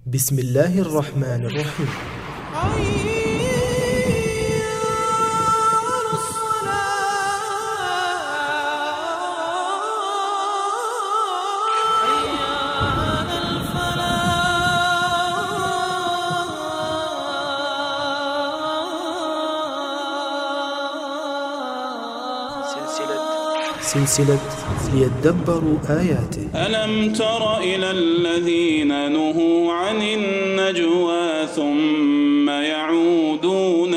بسم الله الرحمن الرحيم. سلسلة ليدبروا آياته. ألم تر إلى الذين نهوا عن النجوى ثم يعودون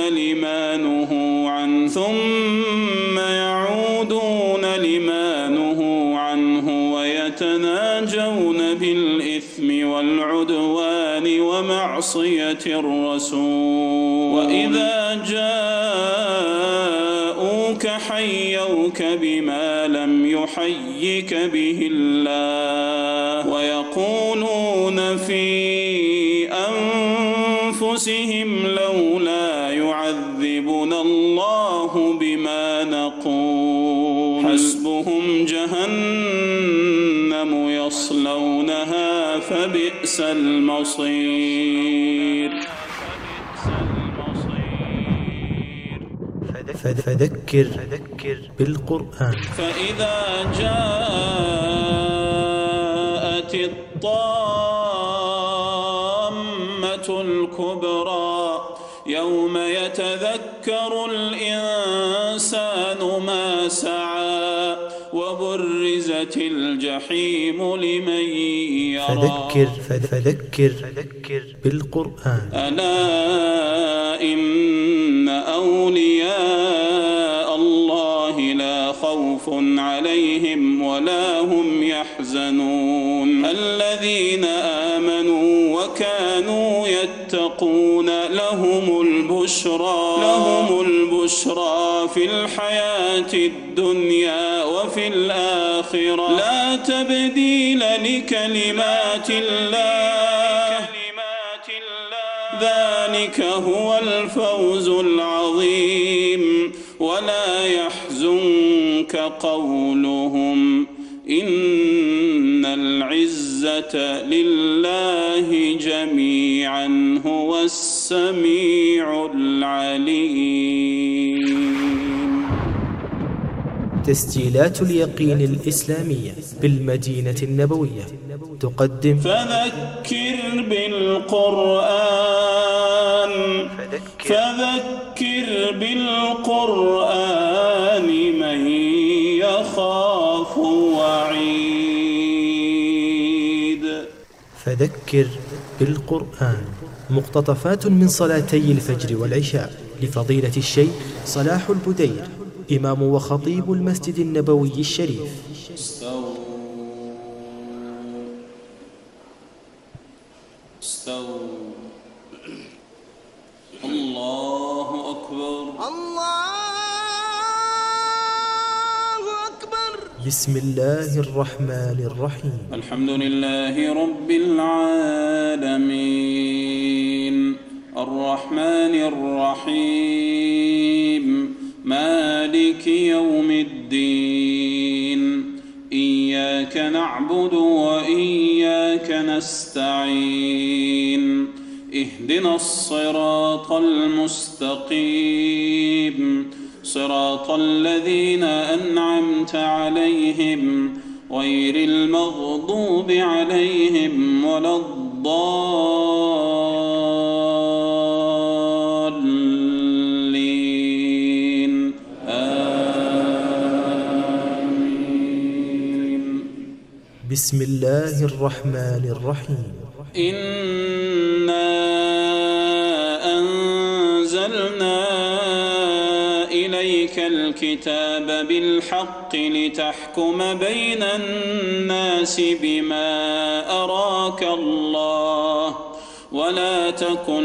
لما نهوا عنه ويتناجون بالإثم والعدوان ومعصية الرسول وإذا جاءوك حيوك بما لم يحيك به الله ويقولون في أنفسهم لولا يعذبنا الله بما نقول حسبهم جهنم يصلونها فبئس المصير. فذكر بالقرآن. فإذا جاءت الطامة الكبرى يوم يتذكر الإنسان ما سعى وبرزت الجحيم لمن يرى. فذكر بالقرآن. ألا إن أولياء الله لا خوف عليهم ولا هم يحزنون الذين آمنوا وكانوا يتقون لهم البشرى في الحياة الدنيا وفي الآخرة لا تبديل لكلمات الله ذلك هو الفوز العظيم. ولا يحزنك قولهم إن العزة لله جميعا هو السميع العليم. تسجيلات اليقين الإسلامية بالمدينة النبوية تقدم فذكر بالقرآن من يخاف وعيد. فذكر بالقرآن مقتطفات من صلاتي الفجر والعشاء لفضيلة الشيخ صلاح البدير إمام وخطيب المسجد النبوي الشريف. استووا الله أكبر. بسم الله الرحمن الرحيم. الحمد لله رب العالمين الرحمن الرحيم مالك يوم الدين إياك نعبد وإياك نستعين اهدنا الصراط المستقيم صراط الذين أنعمت عليهم غير المغضوب عليهم ولا الضالين آمين. بسم الله الرحمن الرحيم. إنا أنزلنا إليك الكتاب بالحق لتحكم بين الناس بما أراك الله ولا تكن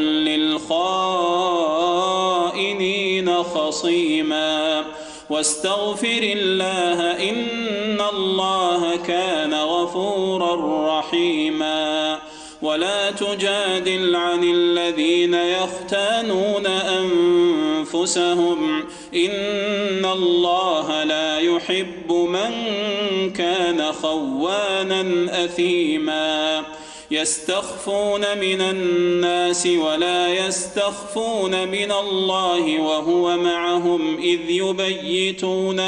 للخائنين خصيما واستغفر الله إن الله كان غفورا رحيما. ولا تجادل عن الذين يختانون أنفسهم إن الله لا يحب من كان خوانا أثيما. يستخفون من الناس ولا يستخفون من الله وهو معهم إذ يبيتون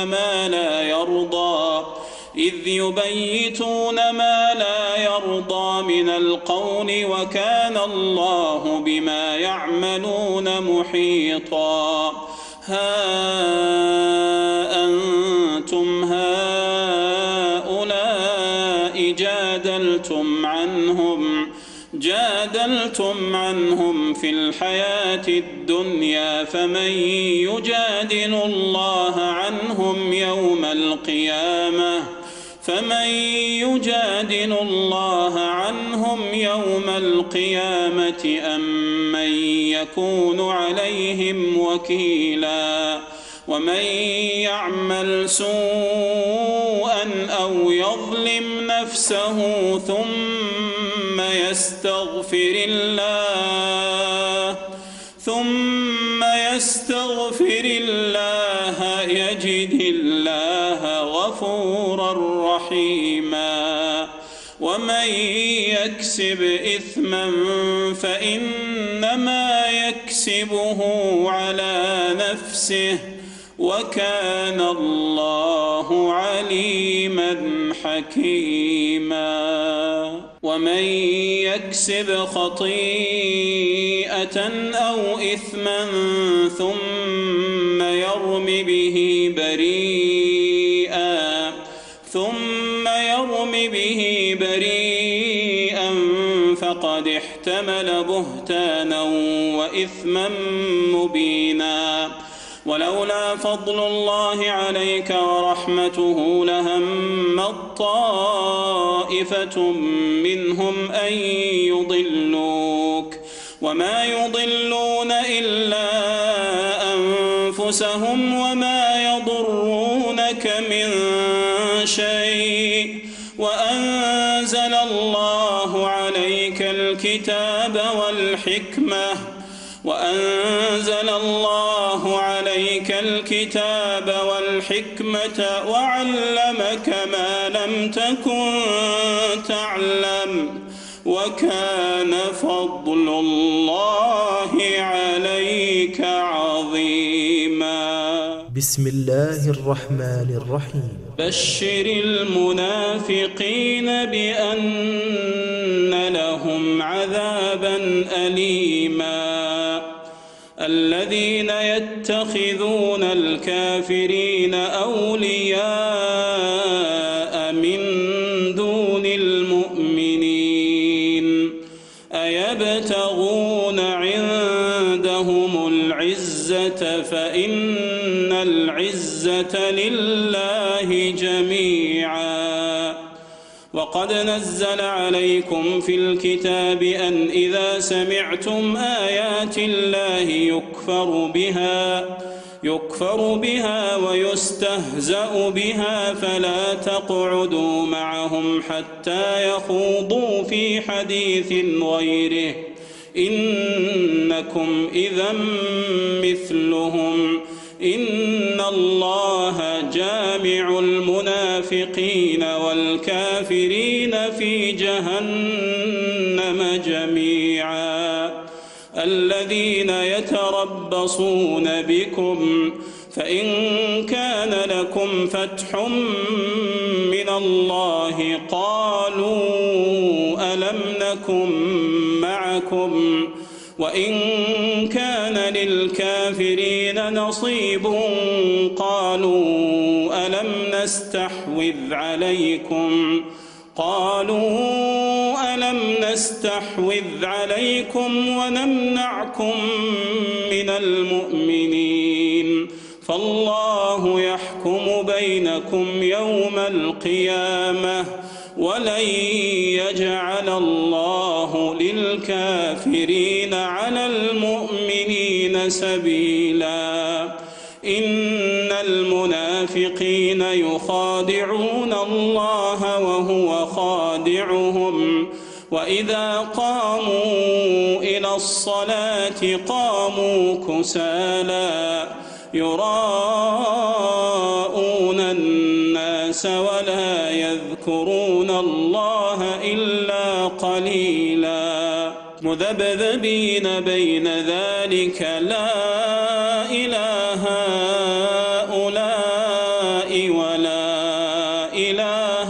ما لا يرضى من القول وكان الله بما يعملون محيطا ها أنتم هؤلاء جادلتم عنهم في الحياة الدنيا فمن يجادل الله عنهم يوم القيامة أم من يكون عليهم وكيلا ومن يعمل سوءا أو يظلم نفسه ثم يستغفر الله يجد الله غفورا رحيما ومن يكسب إثما فإنما يكسبه على نفسه وكان الله عليما حكيما ومن يكسب خطيئة أو إثما ثم يرم به بريئا فقد احتمل بهتانا وإثما مبينا ولولا فضل الله عليك ورحمته لهمت طائفة منهم أن يضلوك وما يضلون إلا أنفسهم وما يضرونك من شيء وأنزل الله عليك الكتاب والحكمة وعلمك ما لم تكن تعلم وكان فضل الله عليك عظيما. بسم الله الرحمن الرحيم. بشر المنافقين بأن لهم عذابا أليما الذين يتخذون الكافرين أولياء من دون المؤمنين أيبتغون عندهم العزة فإن العزة لله جميعا وقد نزل عليكم في الكتاب أن إذا سمعتم آيات الله يكفر بها ويستهزأ بها فلا تقعدوا معهم حتى يخوضوا في حديث غيره إنكم إذا مثلهم إن الله جامع المنافقين والكافرين في جهنم جميعا الذين يتربصون بكم فإن كان لكم فتح من الله قالوا ألم نكن معكم وإن كان للكافرين نصيب قالوا ألم نستحوذ عليكم ونمنعكم من المؤمنين فالله يحكم بينكم يوم القيامة ولن يجعل الله للكافرين على المؤمنين سبيلا إن المنافقين يخادعون الله وهو خادعهم وإذا قاموا إلى الصلاة قاموا كسالى يراءون الناس ولا يذكرون الله إلا قليلا قليلا مذبذبين بين ذلك لا إله هؤلاء ولا إله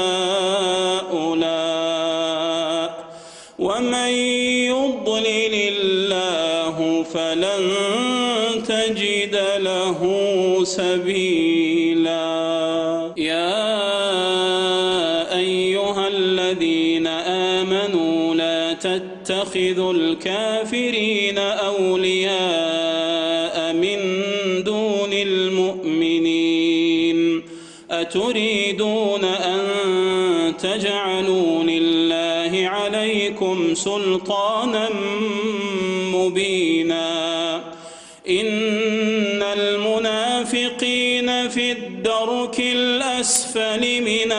هؤلاء ومن يضلل الله فلن تجد له سبيلا. يا أيها الذين آمنوا لا تتخذوا الكافرين أولياء من دون المؤمنين أتريدون أن تجعلوا لله عليكم سلطانا مبينا إن المنافقين في الدرك الأسفل من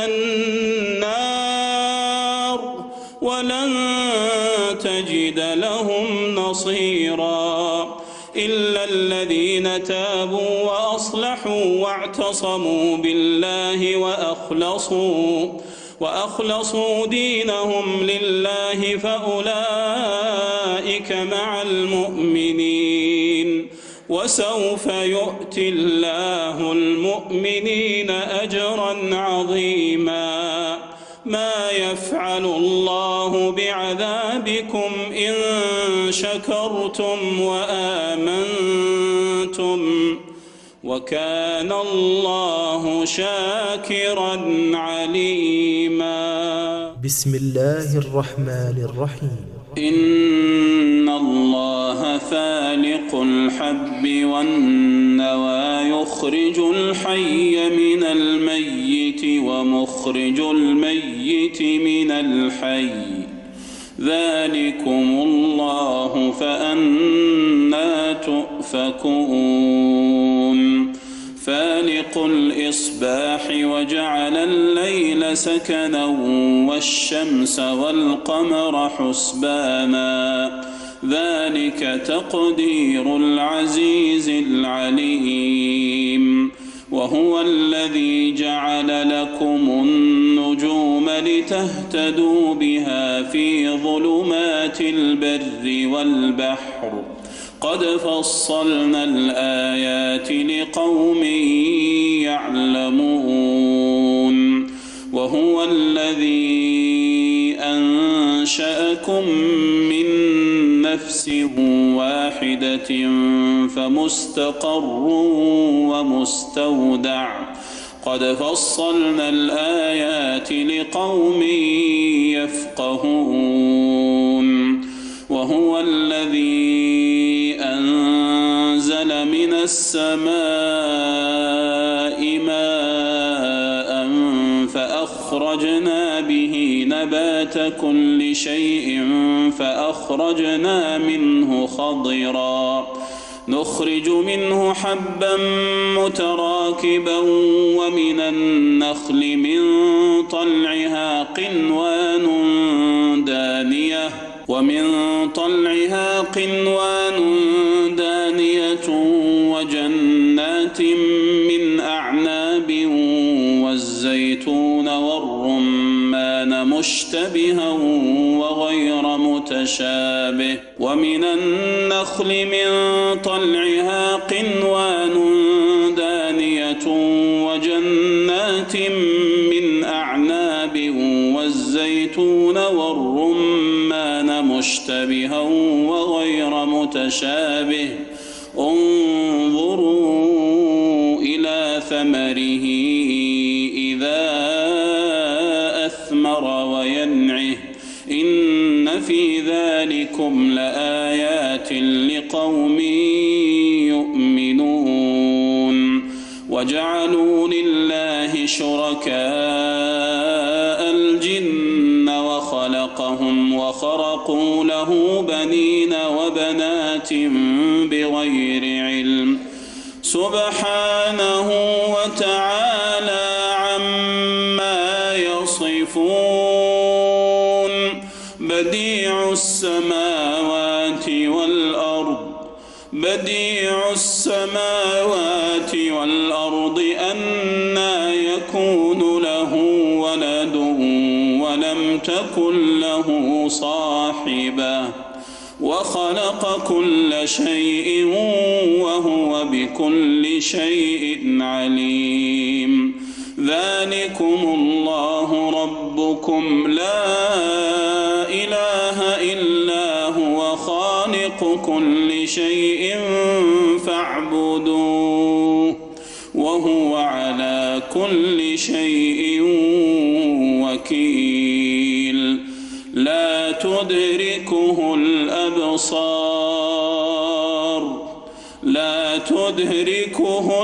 النار ولن تجد لهم نصيرا إلا الذين تابوا وأصلحوا واعتصموا بالله وأخلصوا دينهم لله فأولئك مع المؤمنين وسوف يؤتي الله المؤمنين أجرا عظيما. ما يفعل الله بعذابكم إن شكرتم وآمنتم وكان الله شاكرا عليما. بسم الله الرحمن الرحيم. إن الله فالق الحب والنوى يخرج الحي من الميت ومخرج الميت من الحي ذلكم الله فأنى تؤفكون. فالق الإصباح وجعل الليل سكنا والشمس والقمر حسبانا ذلك تقدير العزيز العليم. وهو الذي جعل لكم النجوم لتهتدوا بها في ظلمات البر والبحر قد فصلنا الآيات لقوم يعلمون. وهو الذي أنشأكم من نفس واحدة فمستقر ومستودع قد فصلنا الآيات لقوم يفقهون. وهو الذي أنزل من السماء ماء فأخرجنا به نبات كل شيء فأخرجنا منه خضرا نخرج منه حبا متراكبا ومن النخل من طلعها قنوان دانية وجنات من أعناب والزيتون والرمان مشتبها وغير متشابه ومن النخل من طلعها قنوان دانية وجنات من أعناب والزيتون والرمان مشتبها وغير متشابه انظروا إلى ثمره إذا أثمر وينعه إن في ذلكم لآيات لقوم يؤمنون. وجعلوا لله شركاء الجن وخلقهم وخرقوا له بنين وبنات بغير علم سبحانه وتعالى عما يصفون. بديع السماوات والأرض أنى يكون له ولد ولم ولم تكن له صاحبة وخلق كل شيء وهو بكل شيء عليم. ذلكم الله ربكم لا إله إلا هو خالق كل شيء فاعبدوه وهو على كل شيء وكيل. لا تدركه الأبصار لا تدركه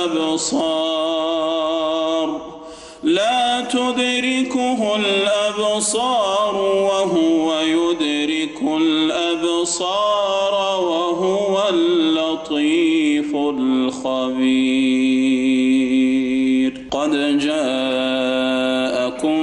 الأبصار وهو يدرك الأبصار وهو اللطيف الخبير. قد جاءكم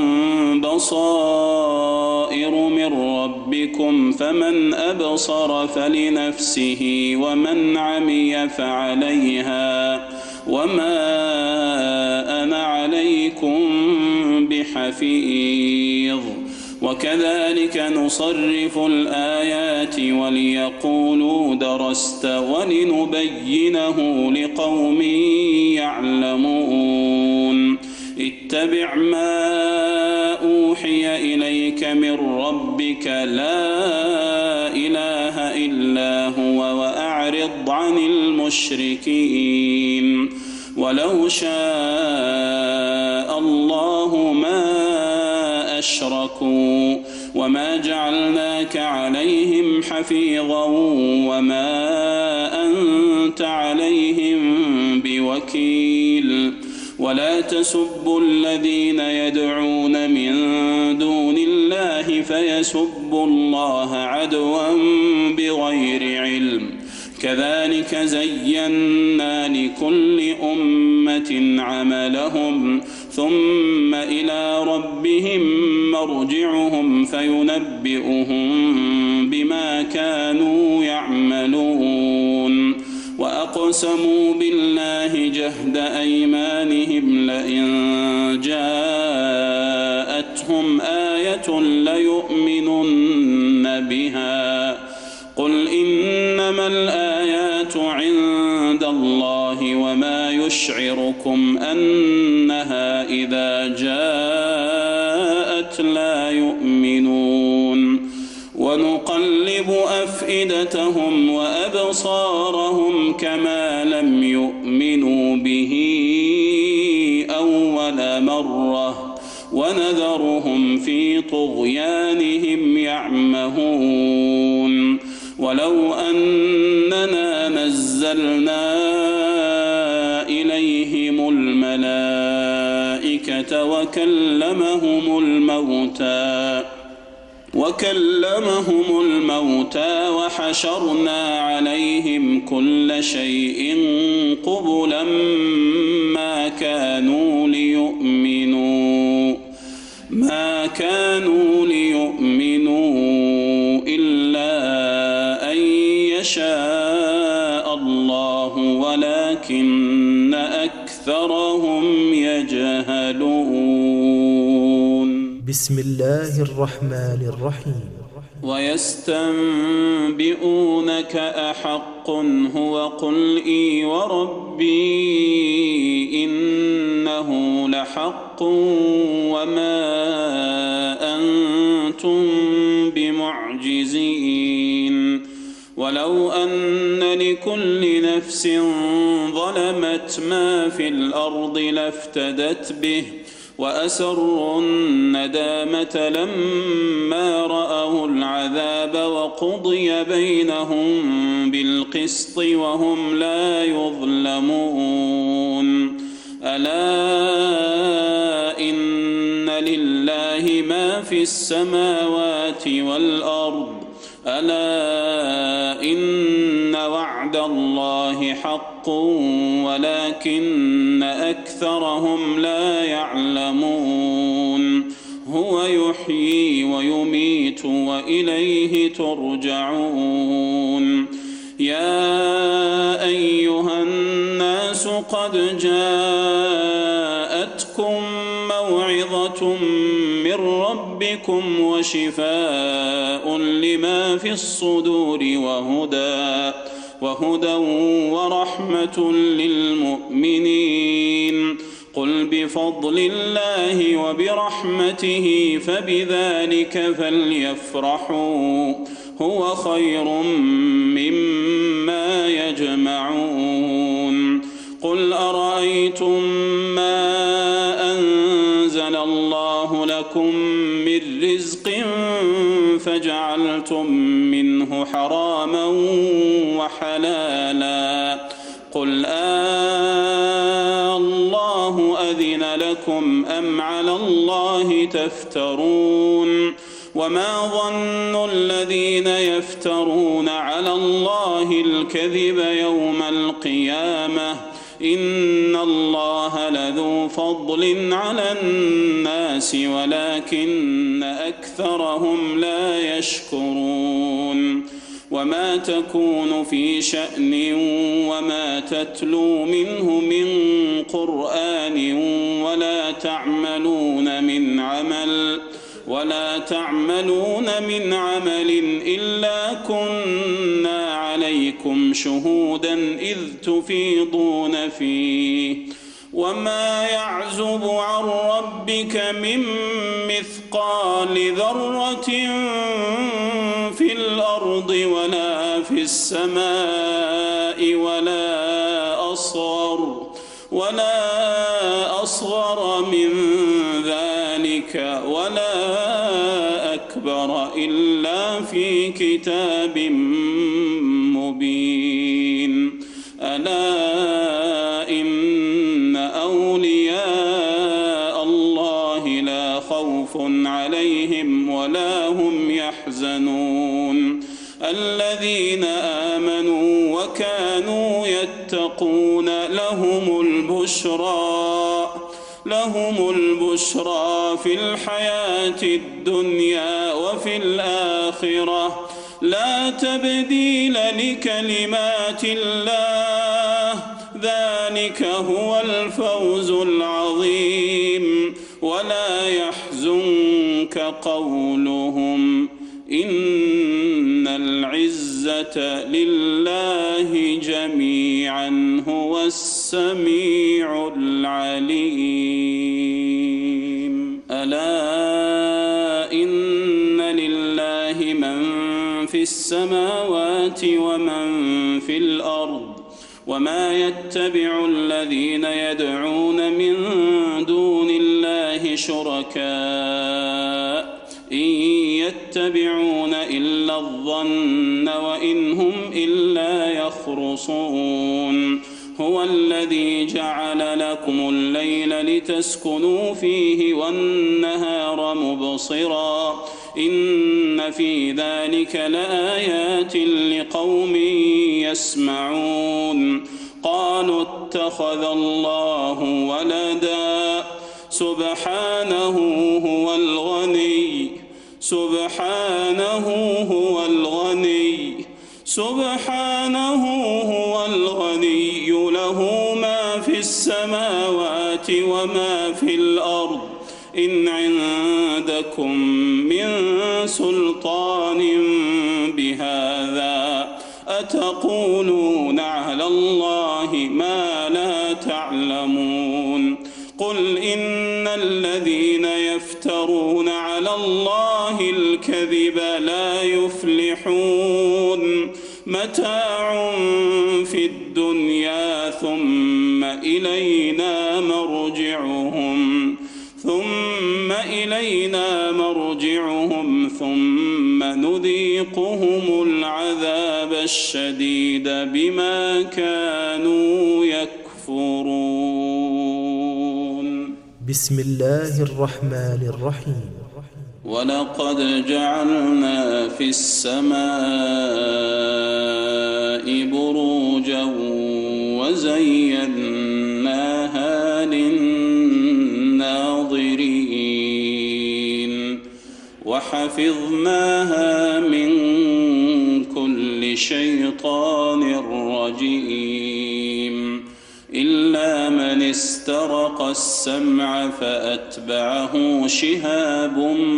بصائر من ربكم فمن أبصر فلنفسه ومن عمي فعليها وما أنا عليكم بحفيظ. وكذلك نصرف الآيات وليقولوا درست ولنبينه لقوم يعلمون. اتبع ما أوحي إليك من ربك لا إله إلا هو وأعرض عن المشركين. ولو شاء الله ما أشركوا وما جعلناك عليهم حفيظا وما أنت عليهم بوكيل. ولا تسبوا الذين يدعون من دون الله فيسبوا الله عدوا بغير علم. كذلك زينا لكل أمة عملهم ثم إلى ربهم مرجعهم فينبئهم بما كانوا يعملون. وأقسموا بالله جهد أيمانهم لئن جاءتهم آية ليؤمنن بها. قل إنما الآيات عند الله وما يشعركم أنها إذا جاءت لا يؤمنون. ونقلب أفئدتهم وأبصارهم كما لم يؤمنوا به أول مرة ونذرهم في طغيانهم يعمهون. ولو أننا نزلنا إليهم الملائكة وكلمهم الموتى وحشرنا عليهم كل شيء قبلا ما كانوا ليؤمنوا إلا أن يشاء الله ولكن أكثرهم يجهلون. بسم الله الرحمن الرحيم. ويستنبئونك أحق هو قل إي وربي إنه لحق وما أنتم بمعجزين. ولو أن لكل نفس ظلمت ما في الأرض لافتدت به وأسروا الندامة لما رأوا العذاب وقضي بينهم بالقسط وهم لا يظلمون. ألا إن لله ما في السماوات والأرض ألا إن وعد الله حق ولكن أكثرهم لا يعلمون. هو يحيي ويميت وإليه ترجعون. يا أيها الناس قد جاءتكم موعظة من ربكم ربكم وشفاء لما في الصدور وهدى ورحمة للمؤمنين. قل بفضل الله وبرحمته فبذلك فليفرحوا هو خير مما يجمعون. قل أرأيتم ما أنزل الله لكم من رزق فجعلتم منه حراما وحلالا قل الله أذن لكم أم على الله تفترون. وما ظن الذين يفترون على الله الكذب يوم القيامة إن الله لذو فضل على الناس ولكن أكثرهم لا يشكرون. وما تكون في شأن وما تتلو منه من قرآن ولا تعملون من عمل إلا كنا عليكم شهودا إذ تفيضون فيه. وما يعزب عن ربك من مثقال ذرة في الأرض ولا في السماء ولا أصغر من ذلك ولا أكبر إلا في كتاب مبين. ألا إن أولياء الله لا خوف عليهم ولا هم يحزنون الذين آمنوا وكانوا يتقون لهم البشرى في الحياة الدنيا وفي الآخرة لا تبديل لكلمات الله ذلك هو الفوز العظيم. ولا يحزنك قولهم إن العزة لله جميعا هو السميع العليم. ألا إن لله من في السماوات ومن في الأرض وما يتبع الذين يدعون من دون الله شركاء إن يتبعون إلا الظن وإن هم إلا يخرصون. هو الذي جعل لكم الليل لتسكنوا فيه والنهار مبصرا إن في ذلك لآيات لقوم يسمعون. قالوا اتخذ الله ولدا سبحانه هو الغني له ما في السماوات وما في الأرض إن عندكم من سلطان بهذا أتقولون على الله ما لا تعلمون. قل إن الذين يفترون على الله الكذب لا يفلحون. متاع في الدنيا ثم إلينا مرجعهم ثم نذيقهم العذاب الشديد بما كانوا يكفرون. بسم الله الرحمن الرحيم. ولقد جعلنا في السماء بروجا وزيناها للناظرين وحفظناها من كل شيطان رجيم إلا من استرق السمع فأتبعه شهاب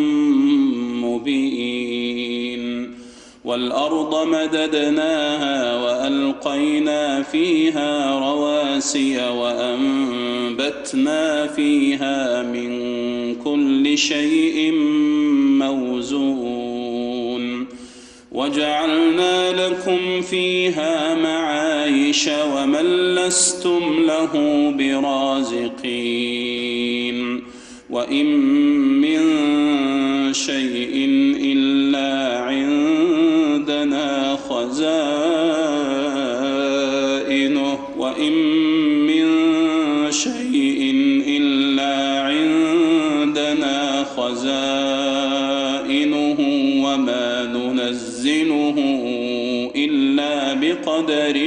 مبين والأرض مددناها وألقينا فيها رواسي وأنبتنا فيها من كل شيء موزون وجعلنا لكم فيها معايش ومن لستم له برازقين وإن من شيء إلا عندنا خزائنه وإن من شيء إلا عندنا خزائنه وما ننزله إلا بقدر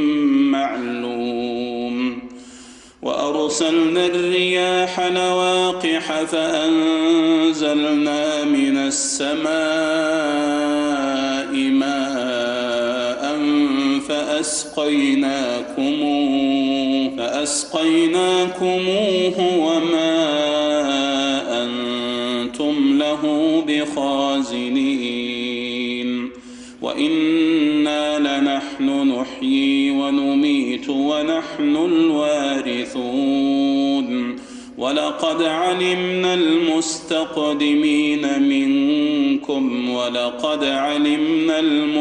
معلوم وأرسلنا الرياح لواقح فأنزلنا من السماء ماء فأسقيناكموه وما أنتم له بخازنين وإنا لنحن نحيي ونميت ونحن الوارثون ولقد علمنا المستقدمين منكم ولقد علمنا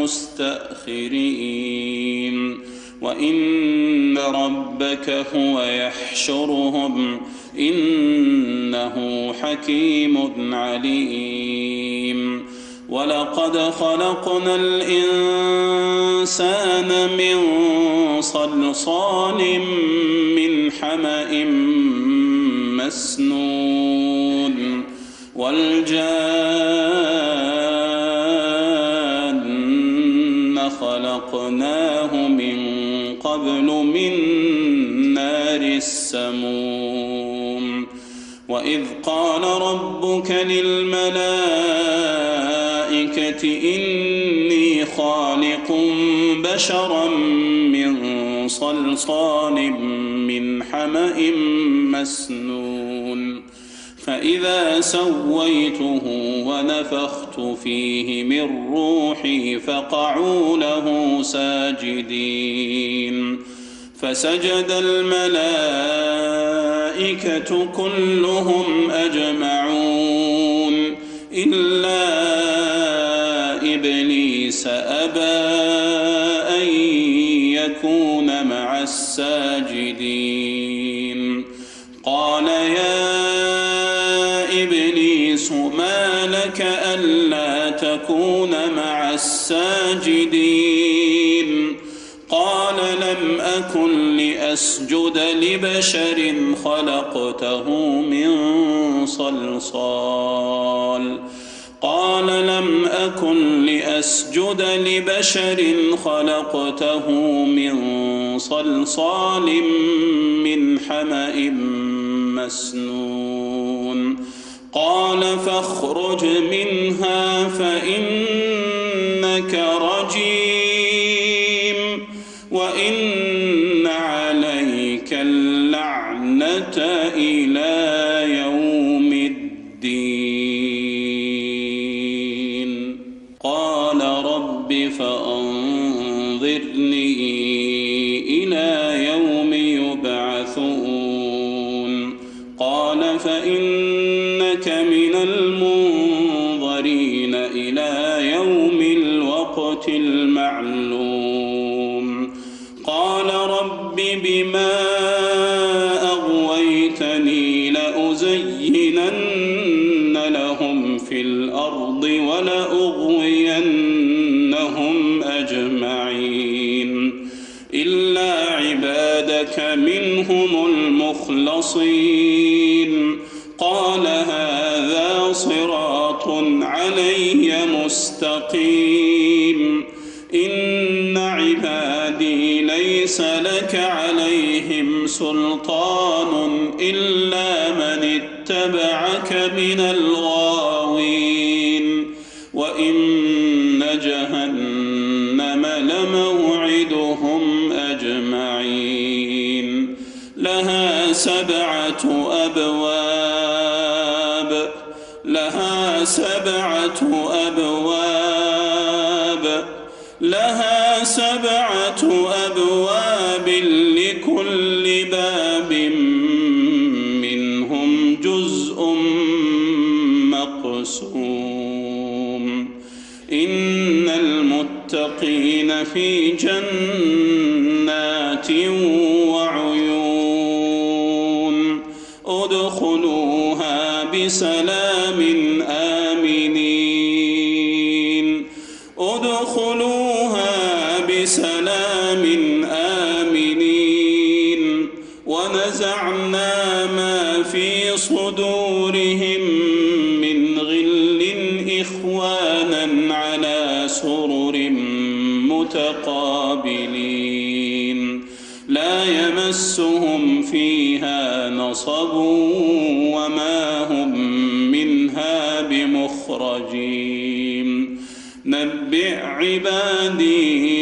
المستأخرين وإن ربك هو يحشرهم إنه حكيم عليم ولقد خلقنا الإنسان من صلصال من حمأ مسنون والجان خلقناه من قبل من نار السموم وإذ قال ربك للملائكة إني خالق بشرا من صلصال من حمأ مسنون فإذا سويته ونفخت فيه من روحي فقعوا له ساجدين فسجد الملائكة كلهم أجمعون إلا إبليس أبى أن يكون مع الساجدين قال يا إبليس ما لك ألا تكون مع الساجدين قال لم أكن لأسجد لبشر خلقته من صلصال من حمأ مسنون قال فاخرج منها فإنك رجيم وإن عليك اللعنة إلى يوم الدين قال رب فأنظرني إلى يوم يبعثون قال فإنك من المنظرين إلى يوم الوقت المعلوم قال رب بما أغويتني لأزينن لهم في الأرض ولأغوينهم أجمعين إلا عبادك منهم المخلصين قال هذا صراط علي مستقيم إن عبادي ليس لك عليهم سلطان إلا من اتبعك من الغاوين وإن جهنم لموعدهم أجمعين لها سبعة أبواب لكل باب منهم جزء مقسوم إن المتقين في جنات وعيون ادخلوها بسلام آمنين ونزعنا ما في صدورهم من غل إخوانا على سرر متقابلين لا يمسهم فيها نصب وما هم منها بمخرجين نبئ عبادي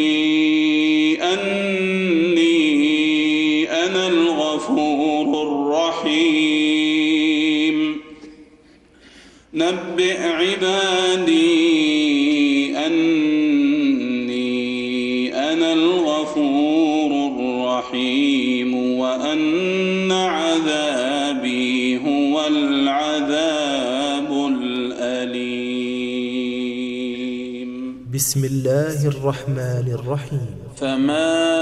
أني أنا الغفور الرحيم نبئ عبادي أني أنا الغفور الرحيم وأن عذابي هو العذاب الأليم. بسم الله الرحمن الرحيم. فما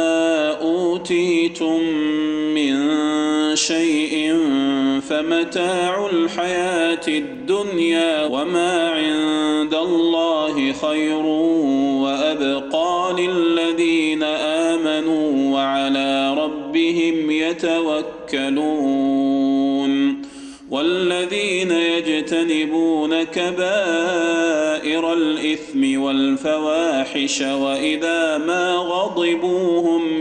أوتيتم من شيء فمتاع الحياة الدنيا وما عند الله خير وأبقى للذين آمنوا وعلى ربهم يتوكلون والذين يجتنبون كبائر الإثم والفواحش وإذا ما غضبوا هم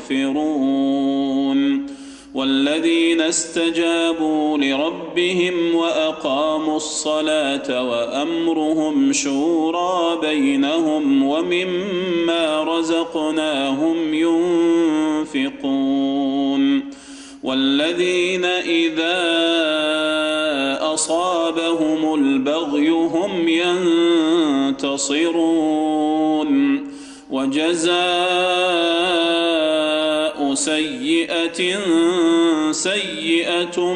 يغفرون والذين استجابوا لربهم وأقاموا الصلاة وأمرهم شورى بينهم ومما رزقناهم ينفقون والذين إذا أصابهم البغي هم ينتصرون وجزاء سيئة سيئة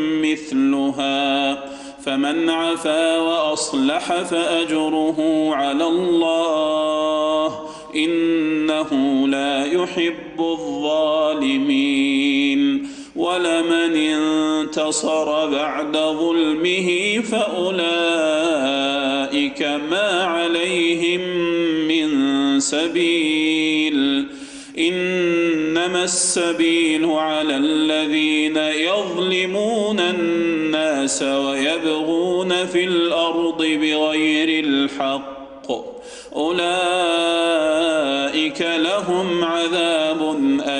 مثلها فمن عفا وأصلح فأجره على الله إنه لا يحب الظالمين ولمن انتصر بعد ظلمه فأولئك ما عليهم من سبيل إنما السبيل على الذين يظلمون الناس ويبغون في الأرض بغير الحق أولئك لهم عذاب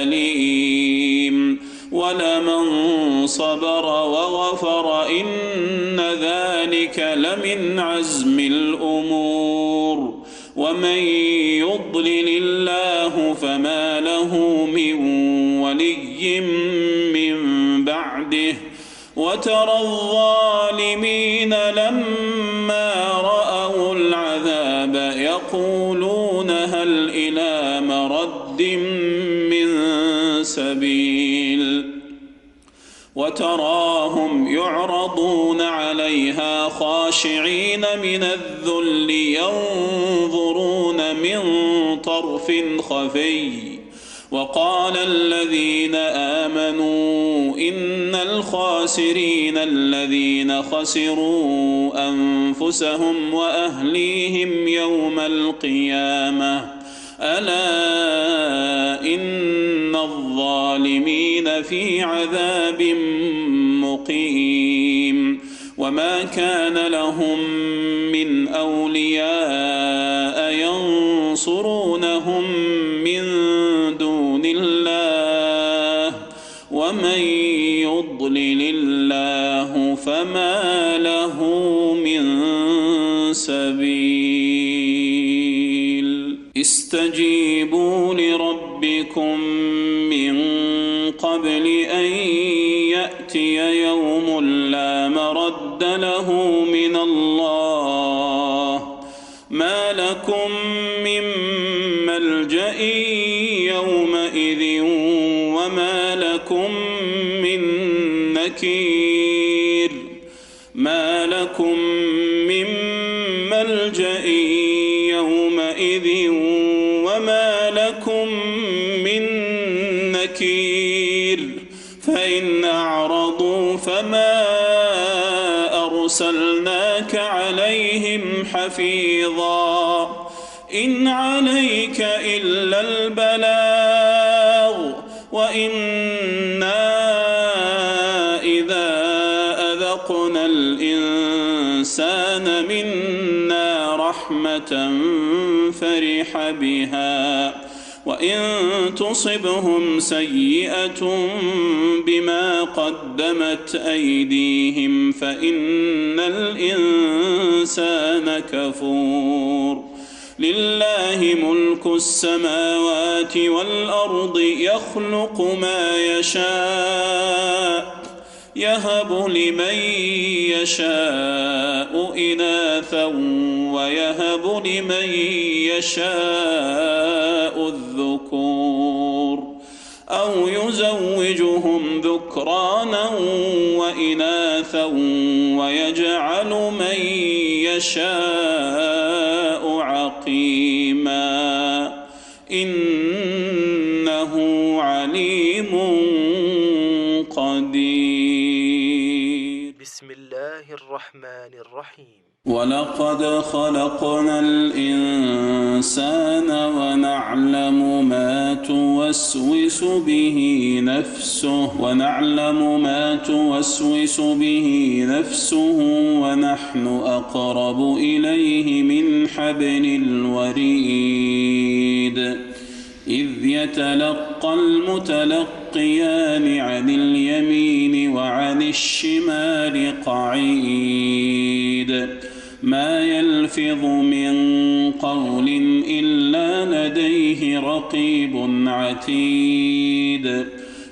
أليم ولمن صبر وغفر إن ذلك لمن عزم الأمور ومن يضلل الله فما له من ولي من بعده وترى الظالمين لما رأوا العذاب يقولون هل إلى مرد من سبيل وتراهم يعرضون عليها خاشعين من الذل ينظرون من طرف خفي وقال الذين آمنوا إن الخاسرين الذين خسروا أنفسهم وأهليهم يوم القيامة ألا إن الظالمين في عذاب مقيم وما كان لهم من أولياء ينصرونهم من دون الله ومن يضلل الله فما له من سبيل استجيبوا لربكم من قبل أن يأتي يوم لا مرد له من الله ما لكم من ملجأ يومئذ وما لكم من نكير ما لكم من ملجأ يومئذ وما لكم من نكير فإن أعرضوا فما أرسلناك عليهم حفيظا إن عليك إلا البلاغ وإنا إذا أذقنا الإنسان منا رحمة فرح بها وإن تصبهم سيئة بما قدمت أيديهم فإن الإنسان كفور لله ملك السماوات والأرض يخلق ما يشاء يهب لمن يشاء إناثا ويهب لمن يشاء الذكور أو يزوجهم ذكرانا وإناثا ويجعل من يشاء عقيما إنه عليم قدير. بسم الله الرحمن الرحيم. ولقد خلقنا الإنسان ونعلم ما توسوس به نفسه ونحن أقرب إليه من حبل الوريد إذ يتلقى المتلقيان عن اليمين وعن الشمال قعيد ما يلفظ من قول إلا لديه رقيب عتيد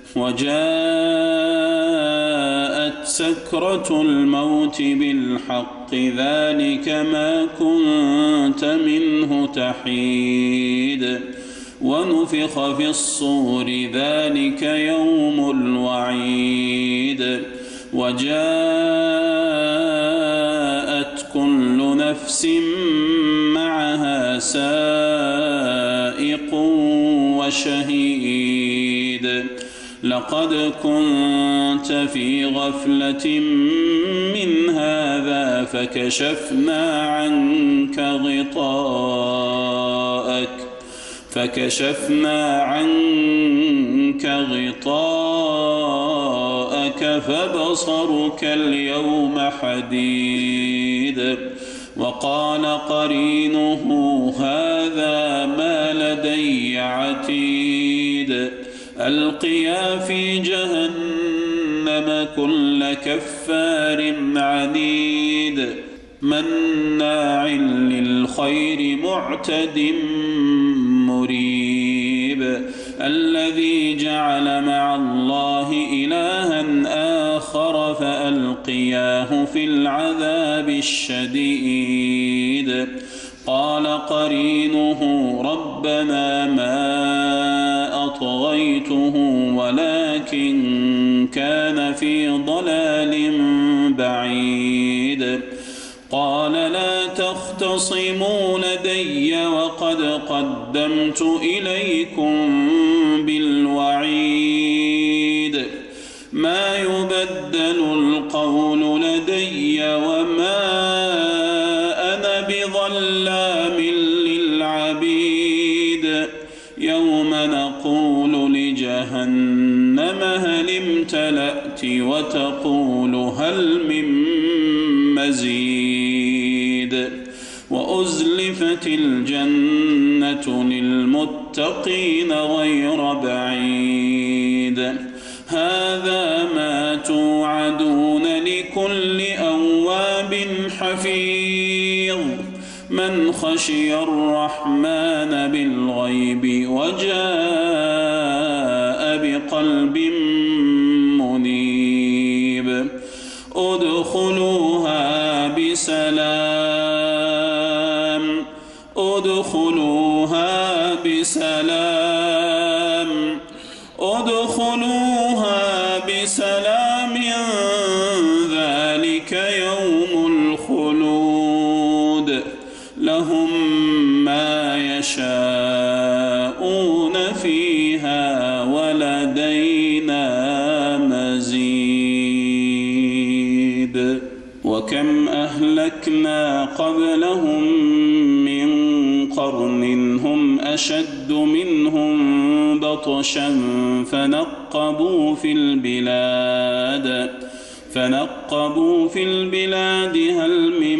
وجاءت سكرة الموت بالحق ذلك ما كنت منه تحيد ونفخ في الصور ذلك يوم الوعيد وجاءت كل نفس معها سائق وشهيد لقد كنت في غفلة من هذا فكشفنا عنك غطاءك فبصرك اليوم حديد وقال قرينه هذا ما لدي عتيد ألقيا في جهنم كل كفار عنيد مناع للخير معتد مريب الذي جعل مع الله إلها آخر فألقياه في العذاب الشديد قال قرينه ربنا ما أطغيته ولكن كان في ضلال بعيد قال لا تختصموا لدي وقد قدمت إليكم بالوعيد ما يبدل القول لدي وما أنا بظلام للعبيد يوم نقول لجهنم هل امتلأت وتقول هل من مزيد وأزلفت الجنة للمتقين غير بعيد هذا ما توعدون لكل أواب حفيظ من خشي الرحمن بالغيب وجاء بقلب بسلام ذلك يوم الخلود لهم ما يشاءون فيها ولدينا مزيد وكم أهلكنا قبلهم من قرن هم أشد منهم بطشا فنقبوا في البلاد هل من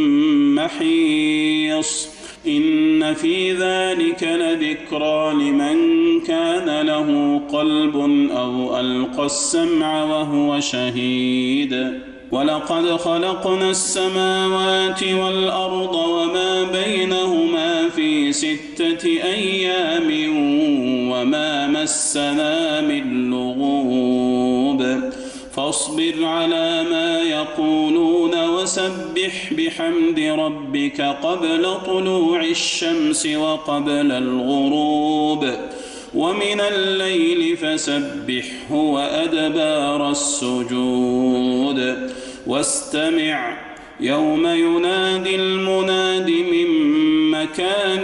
محيص إن في ذلك لذكرى لمن كان له قلب أو ألقى السمع وهو شهيد ولقد خلقنا السماوات والأرض وما بينهما في 6 أيام وما مسنا من لغوب فاصبر على ما يقولون وسبح بحمد ربك قبل طلوع الشمس وقبل الغروب ومن الليل فسبحه وأدبار السجود واستمع يوم ينادي المناد من مكان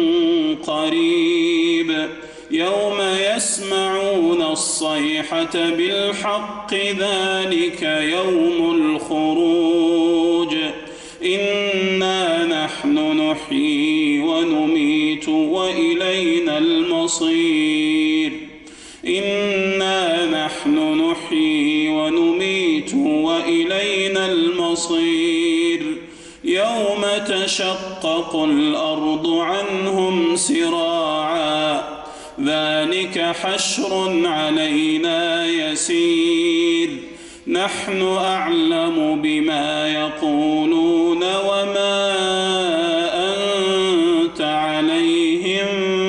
قريب يوم يسمعون الصيحة بالحق ذلك يوم الخروج إنا نحن نحيي ونميت وإلينا المصير يوم تشقق الأرض عنهم سراعا ذلك حشر علينا يسير نحن أعلم بما يقولون وما أنت عليهم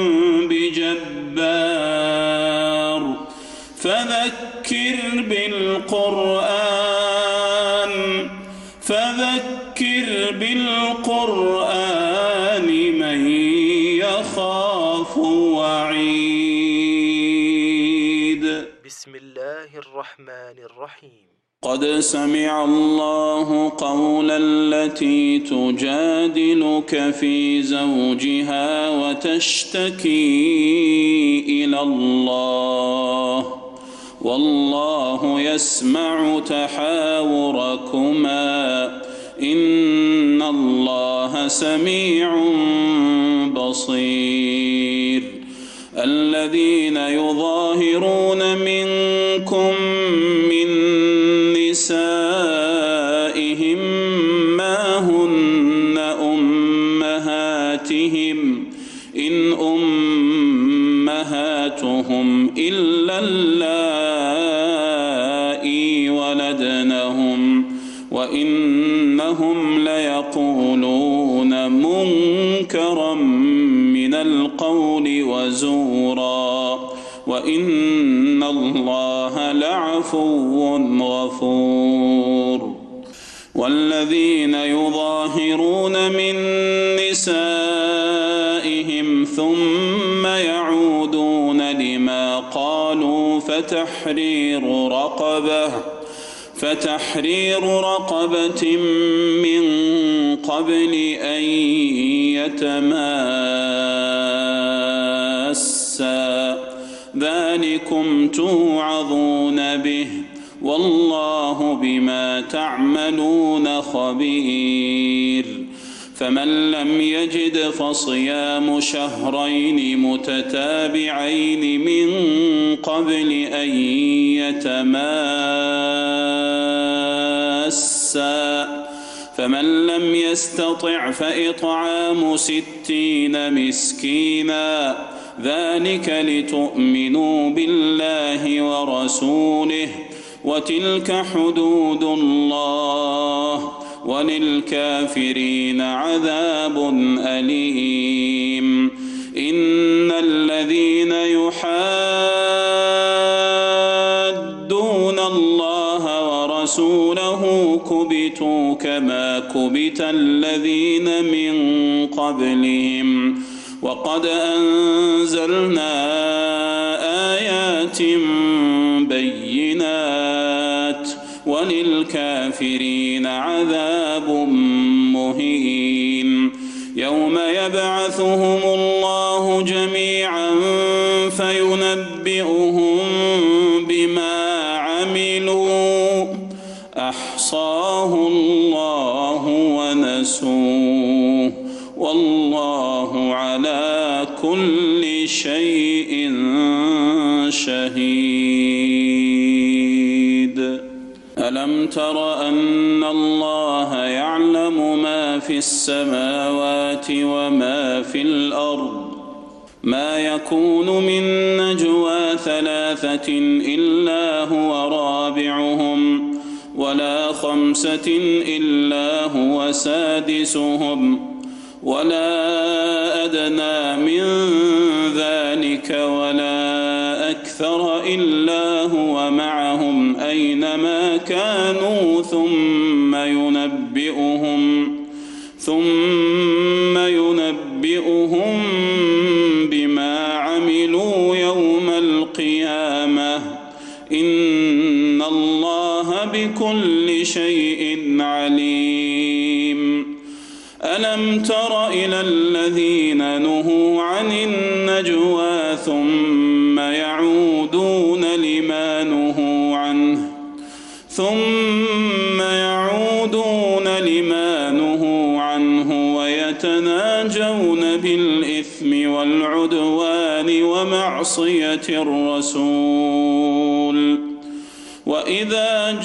بجبار فذكر بالقرآن من يخاف وعيد. بسم الله الرحمن الرحيم. قد سمع الله قول التي تجادلك في زوجها وتشتكي إلى الله والله يسمع تحاوركما إن الله سميع بصير. الذين يظاهرون منكم من نسائهم ما هن أمهاتهم إن أمهاتهم إلا اللائي ولدنهم وإنهم ليقولون منكرا من القول وزورا وإن الله لعفو غفور. والذين يظاهرون من نسائهم ثم يعودون لما قالوا فتحرير رقبة من قبل أن يتماسا ذلكم توعظون به والله بما تعملون خبير. فمن لم يجد فصيام شهرين متتابعين من قبل أن يتماسا فمن لم يستطع فإطعام 60 مسكينا ذلك لتؤمنوا بالله ورسوله وتلك حدود الله وللكافرين عذاب أليم. إن الذين يحادون الله ورسوله كبتوا كما كبت الذين من قبلهم وقد أنزلنا آيات بينات وللكافرين عذاب مهين يوم يبعثهم الله جميعا فينبئهم بما عملوا أحصاه الله ونسوه والله على كل شيء شهيد ألم تر أن الله يعلم ما في السماوات وما في الأرض ما يكون من نجوى ثلاثة إلا هو رابعهم ولا خمسة إلا هو سادسهم ولا أدنى من ذلك ولا أكثر إلا هو معهم أينما كانوا ثم ينبئهم بما عملوا يوم القيامة إن الله بكل شيء عليم ألم تر إلى الذين نهوا عن النجوى ثم يعودون لما نهوا عنه ويتناجون بالإثم والعدوان ومعصية الرسول وإذا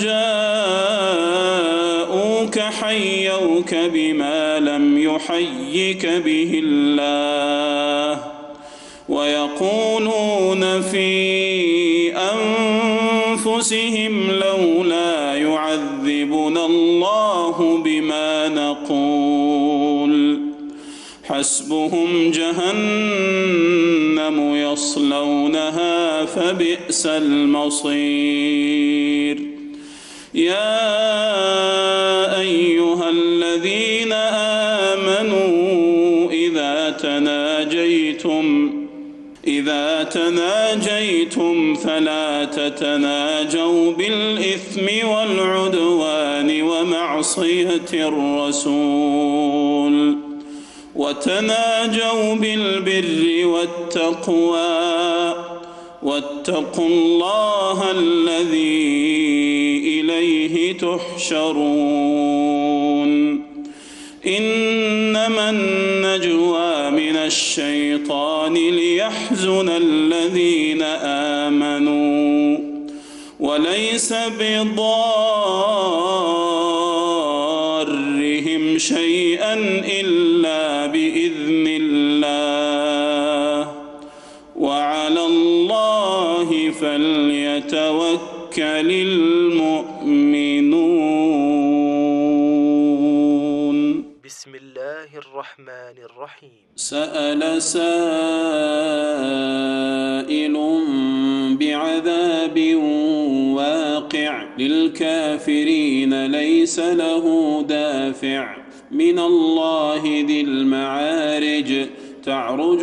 جاءوك حيوك بما لم يحيك به الله ويقولون في أنفسهم لولا يعذبنا الله بما نقول حسبهم جهنم يصلونها فبئس المصير يا أيها الذين آمنوا إذا تناجيتم فلا تتناجوا بالإثم والعدوان ومعصية الرسول وتناجوا بالبر والتقوى واتقوا الله الذي إليه تحشرون إنما النجوى من الشيطان ليحزن الذين آمنوا وليس بضارهم شيئا إلا بإذن الله وعلى الله فليتوكل المؤمنون. بسم الله الرحمن الرحيم. سأل سائل بعذاب واقع للكافرين ليس له دافع من الله ذي المعارج تعرج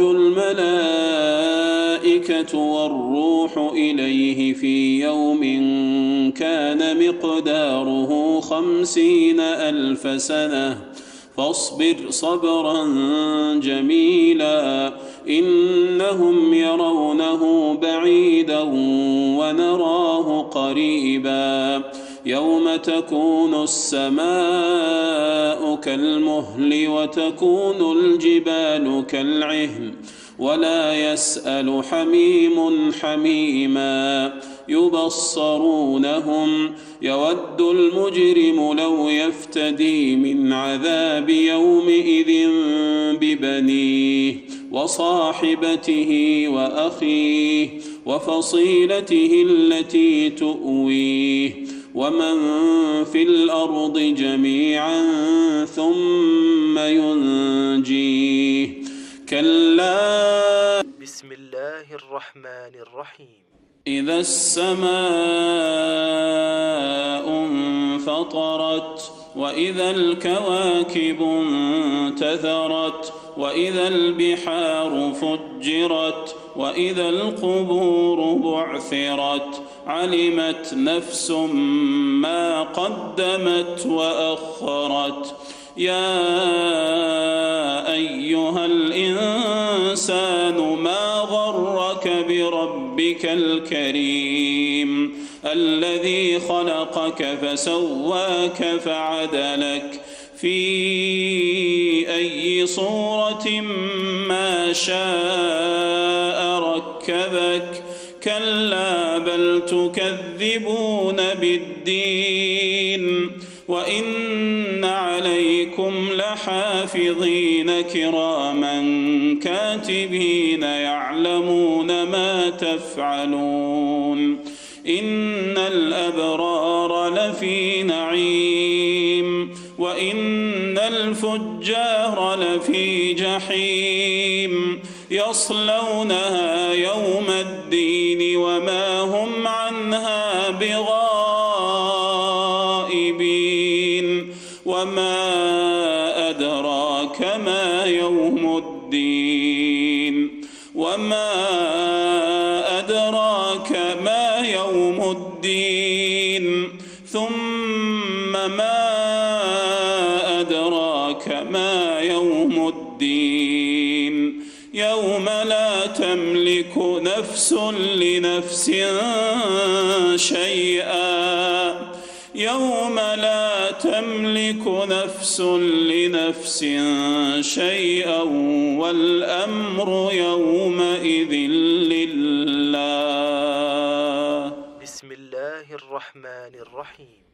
الملائكة والروح إليه في يوم كان مقداره 50,000 سنة فاصبر صبرا جميلا إنهم يرونه بعيدا ونراه قريبا يوم تكون السماء كالمهل وتكون الجبال كالعهن ولا يسأل حميم حميما يبصرونهم يود المجرم لو يفتدي من عذاب يومئذ ببنيه وصاحبته وأخيه وفصيلته التي تؤويه ومن في الأرض جميعا ثم ينجيه كلا. بسم الله الرحمن الرحيم. إذا السماء انفطرت وإذا الكواكب انتثرت وإذا البحار فجرت وإذا القبور بعثرت علمت نفس ما قدمت وأخرت يا أيها الإنسان ما غرك بربك الكريم الذي خلقك فسواك فعدلك في أي صورة ما شاء ركبك كلا بل تكذبون بالدين وإن عليكم لحافظين كراما كاتبين يعلمون ما تفعلون إن الأبرار لفي نعيم وإن الفجار لفي جحيم يصلونها يوم الدين وما هم عنها بغائبين وما أدراك ما يوم الدين وما أدراك ما يوم الدين ثم ما أدراك ما يوم الدين يوم لا تملك نفس لنفس شيئا يوم لا تملك نفس لنفس شيئا والأمر يومئذ لله. بسم الله الرحمن الرحيم.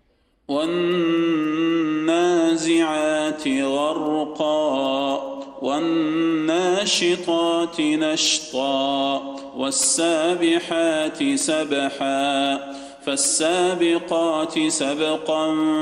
والنازعات غرقا والناشطات نشطا والسابحات سبحا فالسابقات سبقا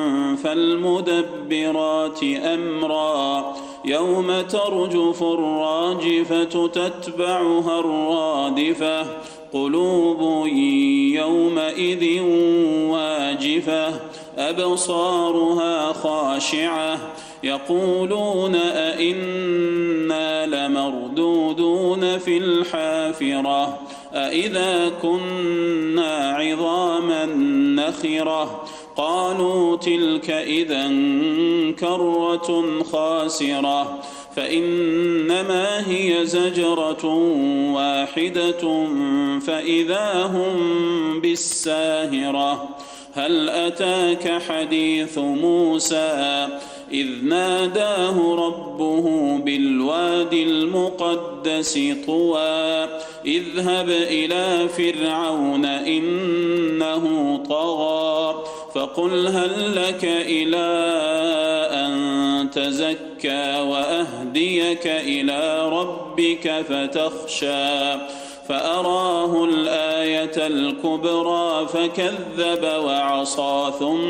فالمدبرات أمرا يوم ترجف الراجفة تتبعها الرادفة قلوب يومئذ واجفة أبصارها خاشعة يقولون أئنا لمردودون في الحافرة أئذا كنا عظاما نخرة قالوا تلك إذا كرة خاسرة فإنما هي زجرة واحدة فإذا هم بالساهرة هل أتاك حديث موسى إذ ناداه ربه بالوادي المقدس طوى اذهب إلى فرعون إنه طغى فقل هل لك إلى أن تزكى وأهديك إلى ربك فتخشى فأراه الآية الكبرى فكذب وعصى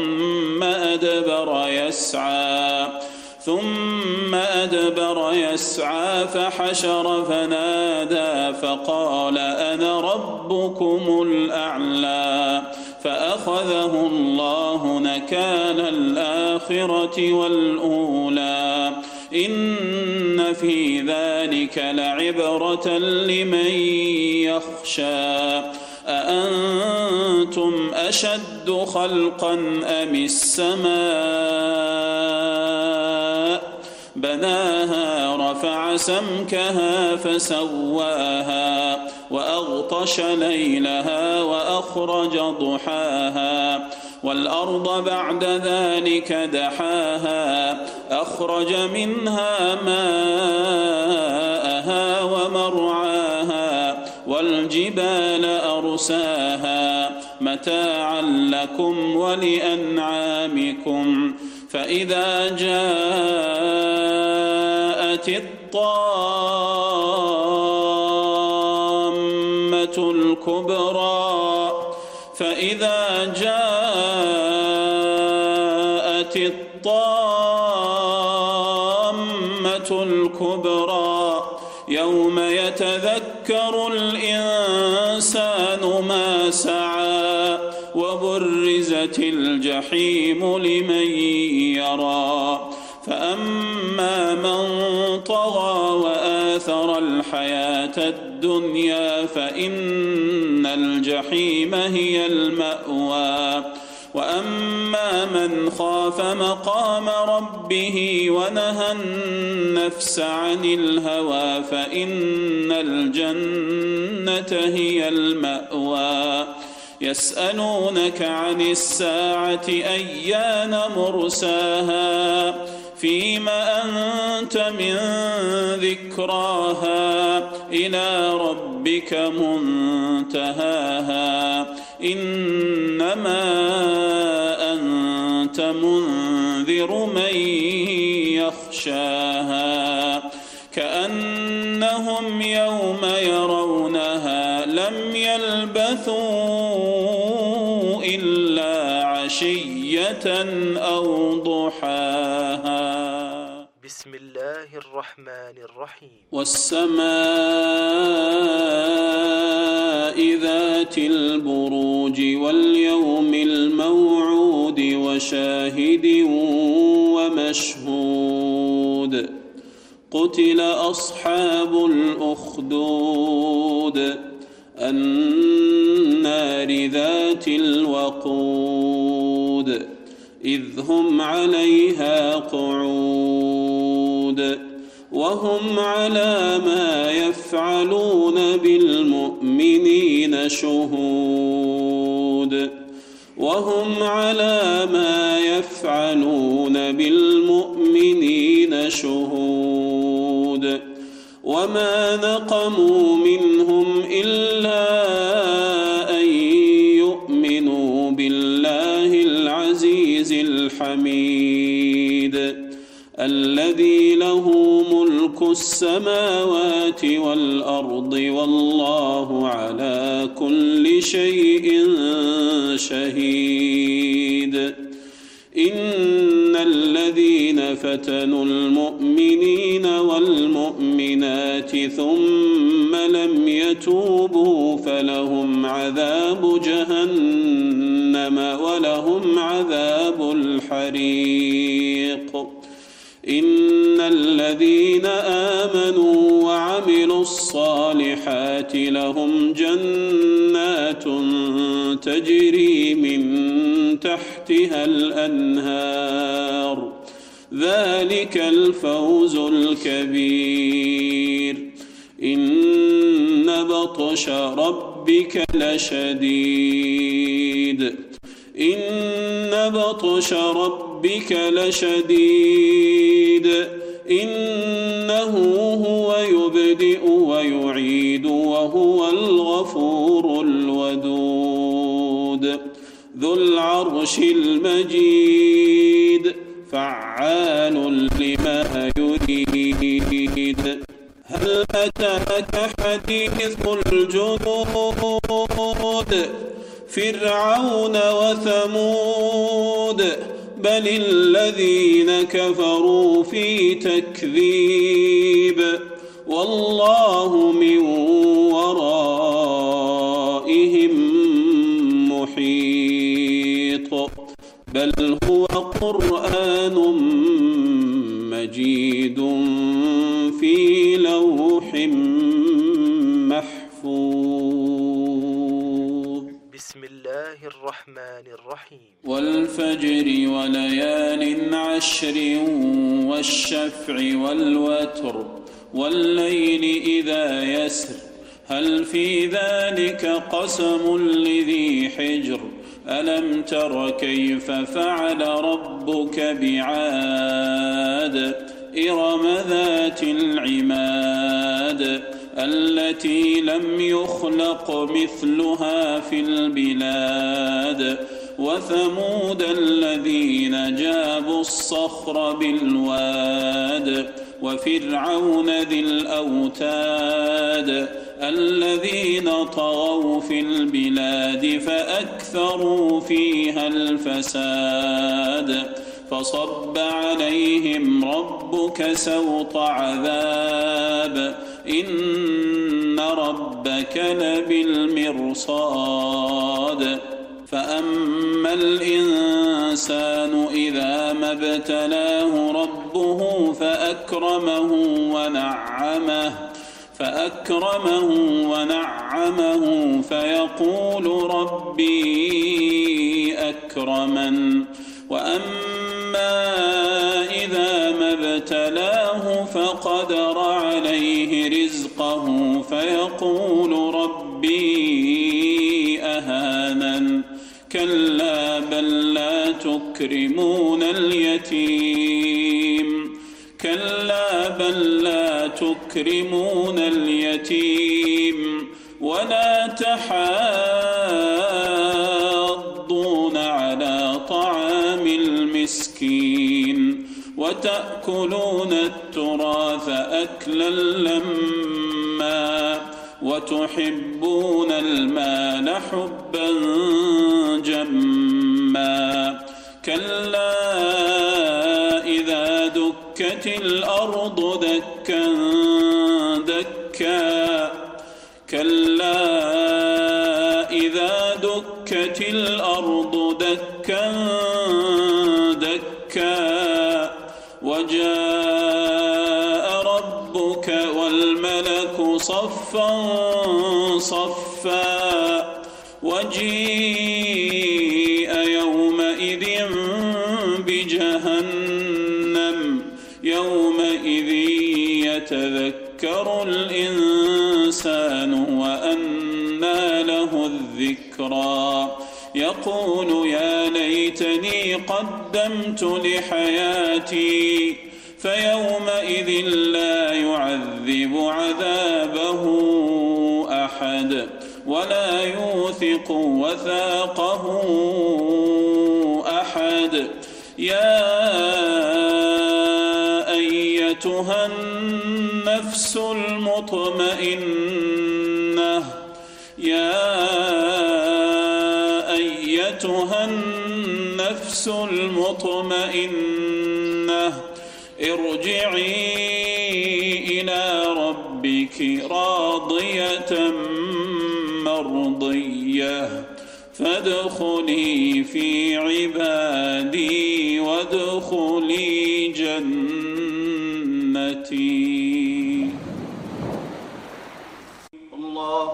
ثم أدبر يسعى فحشر فنادى فقال أنا ربكم الأعلى فأخذه الله نكال الآخرة والأولى إن في ذلك لعبرة لمن يخشى أأنتم أشد خلقا أم السماء بناها رفع سمكها فسواها وأغطش ليلها وأخرج ضحاها والأرض بعد ذلك دحاها أخرج منها ماءها ومرعاها والجبال أرساها متاعا لكم ولأنعامكم فإذا جاءت الطامة الكبرى يوم يتذكر الإنسان ما سعى وبرزت الجحيم لمن يرى وأما من طغى وآثر الحياة الدنيا فإن الجحيم هي المأوى وأما من خاف مقام ربه ونهى النفس عن الهوى فإن الجنة هي المأوى يسألونك عن الساعة أيان مرساها فيم أنت من ذكراها إلى ربك منتهاها إنما أنت منذر من يخشاها كأنهم يوم يرونها لم يلبثوا إلا عشية أو ضحاها. بسم الله الرحمن الرحيم. والسماء ذات البروج واليوم الموعود وشاهد ومشهود قتل أصحاب الأخدود النار ذات الوقود إذ هم عليها قعود وهم على ما يفعلون بالمؤمنين شهود وهم على ما يفعلون بالمؤمنين شهود وما نقموا منهم إلا أن يؤمنوا بالله العزيز الحميد الذي له ملك السماوات والأرض والله على كل شيء شهيد إن الذين فتنوا المؤمنين والمؤمنات ثم لم يتوبوا فلهم عذاب جهنم ولهم عذاب الحريق إن الذين آمنوا وعملوا الصالحات لهم جنات تجري من تحتها الأنهار ذلك الفوز الكبير إن بطش ربك لشديد إن بطش ربك لشديد إنه هو يبدئ ويعيد وهو الغفور الودود ذو العرش المجيد فعال لما يريد هل أتاك حديث الجنود فرعون وثمود بل الذين كفروا في تكذيب والله من ورائهم محيط بل هو قرآن مجيد في لوح محفوظ. بسم الله الرحمن الرحيم. والفجر وليال عشر والشفع والوتر والليل إذا يسر هل في ذلك قسم لذي حجر ألم تر كيف فعل ربك بعاد إرم ذات العماد التي لم يخلق مثلها في البلاد وثمود الذين جابوا الصخر بالواد وفرعون ذي الأوتاد الذين طغوا في البلاد فأكثروا فيها الفساد فصب عليهم ربك سوط عذاب إن ربك لبالمرصاد فأما الإنسان إذا ما ابتلاه ربه فأكرمه ونعمه فيقول ربي أكرمن وأما إذا ما ابتلاه فقدر عليه رزقه فيقول ربي أهانن كلا بل لا تكرمون اليتيم ولا تحاضون على طعام المسكين وتأكلون التراث أكلا لما وتحبون المال حبا جما كلا إذا دكت الأرض دكا دكا وجاء ربك والملك صفا صفا وجيء يومئذ بجهنم يومئذ يتذكر الإنسان وأنى له الذكرى يقول يا ليتني قدمت لحياتي فيومئذ لا يعذب عذابه أحد ولا يوثق وثاقه أحد يا أيتها النفس المطمئنة ارجعي إلى ربك راضية مرضية فادخلي في عبادي وادخلي جنتي. الله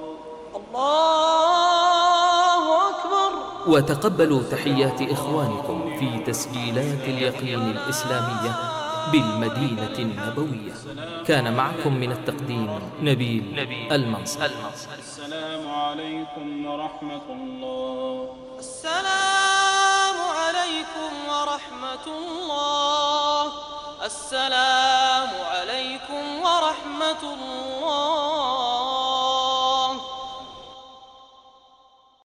أكبر. وتقبلوا تحيات إخوانكم في تسجيلات اليقين الإسلامية بالمدينة النبوية. كان معكم من التقديم نبيل المنصر. السلام عليكم ورحمة الله. السلام عليكم ورحمة الله. السلام عليكم ورحمة الله.